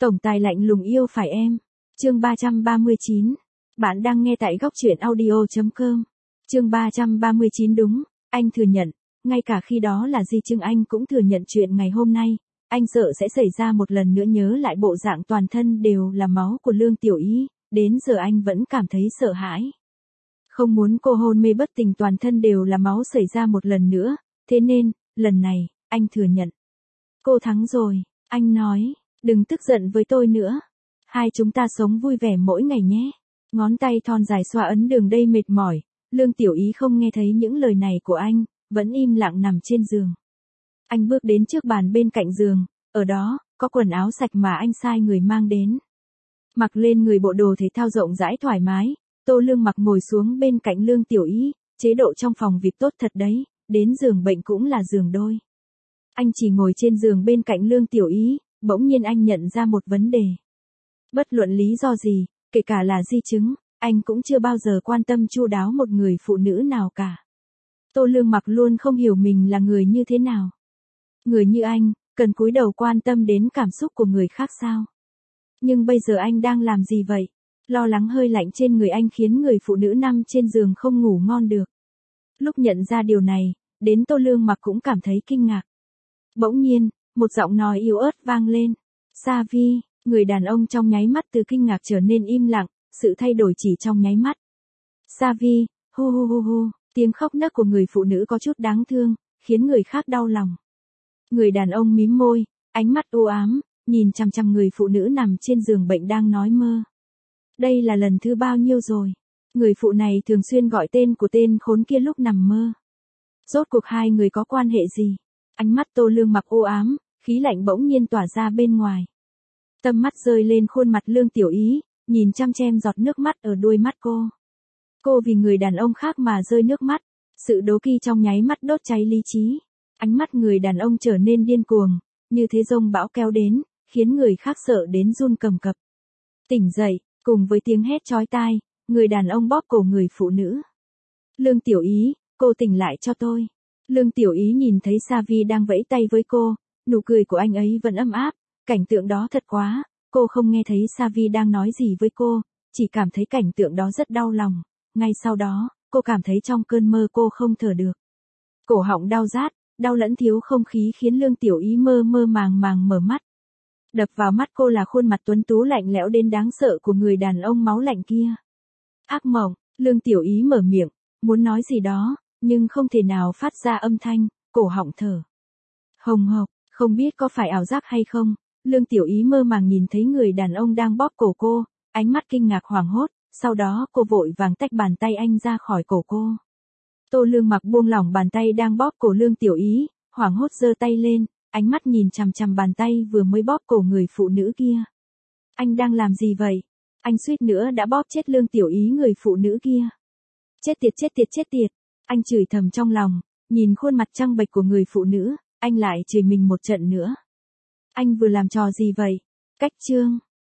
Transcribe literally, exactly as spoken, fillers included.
Tổng tài lạnh lùng yêu phải em. Chương ba trăm ba mươi chín. Bạn đang nghe tại góc truyện audio chấm com. Chương ba trăm ba mươi chín đúng, anh thừa nhận, ngay cả khi đó là Di Trưng anh cũng thừa nhận chuyện ngày hôm nay, anh sợ sẽ xảy ra một lần nữa, nhớ lại bộ dạng toàn thân đều là máu của Lương Tiểu Ý, đến giờ anh vẫn cảm thấy sợ hãi. Không muốn cô hôn mê bất tỉnh toàn thân đều là máu xảy ra một lần nữa, thế nên, lần này, anh thừa nhận. Cô thắng rồi, anh nói, đừng tức giận với tôi nữa. Hai chúng ta sống vui vẻ mỗi ngày nhé. Ngón tay thon dài xoa ấn đường đây mệt mỏi, Lương Tiểu Ý không nghe thấy những lời này của anh, vẫn im lặng nằm trên giường. Anh bước đến trước bàn bên cạnh giường, ở đó, có quần áo sạch mà anh sai người mang đến. Mặc lên người bộ đồ thể thao rộng rãi thoải mái, Tô Lương Mặc ngồi xuống bên cạnh Lương Tiểu Ý, chế độ trong phòng việc tốt thật đấy, đến giường bệnh cũng là giường đôi. Anh chỉ ngồi trên giường bên cạnh Lương Tiểu Ý, bỗng nhiên anh nhận ra một vấn đề. Bất luận lý do gì, kể cả là di chứng, anh cũng chưa bao giờ quan tâm chu đáo một người phụ nữ nào cả. Tô Lương Mặc luôn không hiểu mình là người như thế nào. Người như anh, cần cúi đầu quan tâm đến cảm xúc của người khác sao? Nhưng bây giờ anh đang làm gì vậy? Lo lắng hơi lạnh trên người anh khiến người phụ nữ nằm trên giường không ngủ ngon được. Lúc nhận ra điều này, đến Tô Lương Mặc cũng cảm thấy kinh ngạc. Bỗng nhiên, một giọng nói yếu ớt vang lên. Sa Vi, người đàn ông trong nháy mắt từ kinh ngạc trở nên im lặng, sự thay đổi chỉ trong nháy mắt. Sa Vi, hu hu hu hu, tiếng khóc nấc của người phụ nữ có chút đáng thương, khiến người khác đau lòng. Người đàn ông mím môi, ánh mắt u ám, nhìn chằm chằm người phụ nữ nằm trên giường bệnh đang nói mơ. Đây là lần thứ bao nhiêu rồi? Người phụ này thường xuyên gọi tên của tên khốn kia lúc nằm mơ. Rốt cuộc hai người có quan hệ gì? Ánh mắt Tô Lương Mặc u ám, khí lạnh bỗng nhiên tỏa ra bên ngoài. Tầm mắt rơi lên khuôn mặt Lương Tiểu Ý, nhìn chăm chem giọt nước mắt ở đuôi mắt cô. Cô vì người đàn ông khác mà rơi nước mắt, sự đố kỵ trong nháy mắt đốt cháy lý trí. Ánh mắt người đàn ông trở nên điên cuồng, như thế giông bão kéo đến, khiến người khác sợ đến run cầm cập. Tỉnh dậy, cùng với tiếng hét chói tai, người đàn ông bóp cổ người phụ nữ. Lương Tiểu Ý, cô tỉnh lại cho tôi. Lương Tiểu Ý nhìn thấy Sa Vi đang vẫy tay với cô, nụ cười của anh ấy vẫn ấm áp, cảnh tượng đó thật quá, cô không nghe thấy Sa Vi đang nói gì với cô, chỉ cảm thấy cảnh tượng đó rất đau lòng. Ngay sau đó, cô cảm thấy trong cơn mơ cô không thở được. Cổ họng đau rát, đau lẫn thiếu không khí khiến Lương Tiểu Ý mơ mơ màng màng mở mắt. Đập vào mắt cô là khuôn mặt tuấn tú lạnh lẽo đến đáng sợ của người đàn ông máu lạnh kia. Ác mộng, Lương Tiểu Ý mở miệng, muốn nói gì đó, nhưng không thể nào phát ra âm thanh, cổ họng thở hồng hộc, không biết có phải ảo giác hay không. Lương Tiểu Ý mơ màng nhìn thấy người đàn ông đang bóp cổ cô, ánh mắt kinh ngạc hoảng hốt, sau đó cô vội vàng tách bàn tay anh ra khỏi cổ cô. Tô Lương Mặc buông lỏng bàn tay đang bóp cổ Lương Tiểu Ý, hoảng hốt giơ tay lên, ánh mắt nhìn chằm chằm bàn tay vừa mới bóp cổ người phụ nữ kia. Anh đang làm gì vậy? Anh suýt nữa đã bóp chết Lương Tiểu Ý người phụ nữ kia. Chết tiệt chết tiệt chết tiệt, anh chửi thầm trong lòng, nhìn khuôn mặt trắng bệch của người phụ nữ, anh lại chửi mình một trận nữa. Anh vừa làm trò gì vậy? Cách chương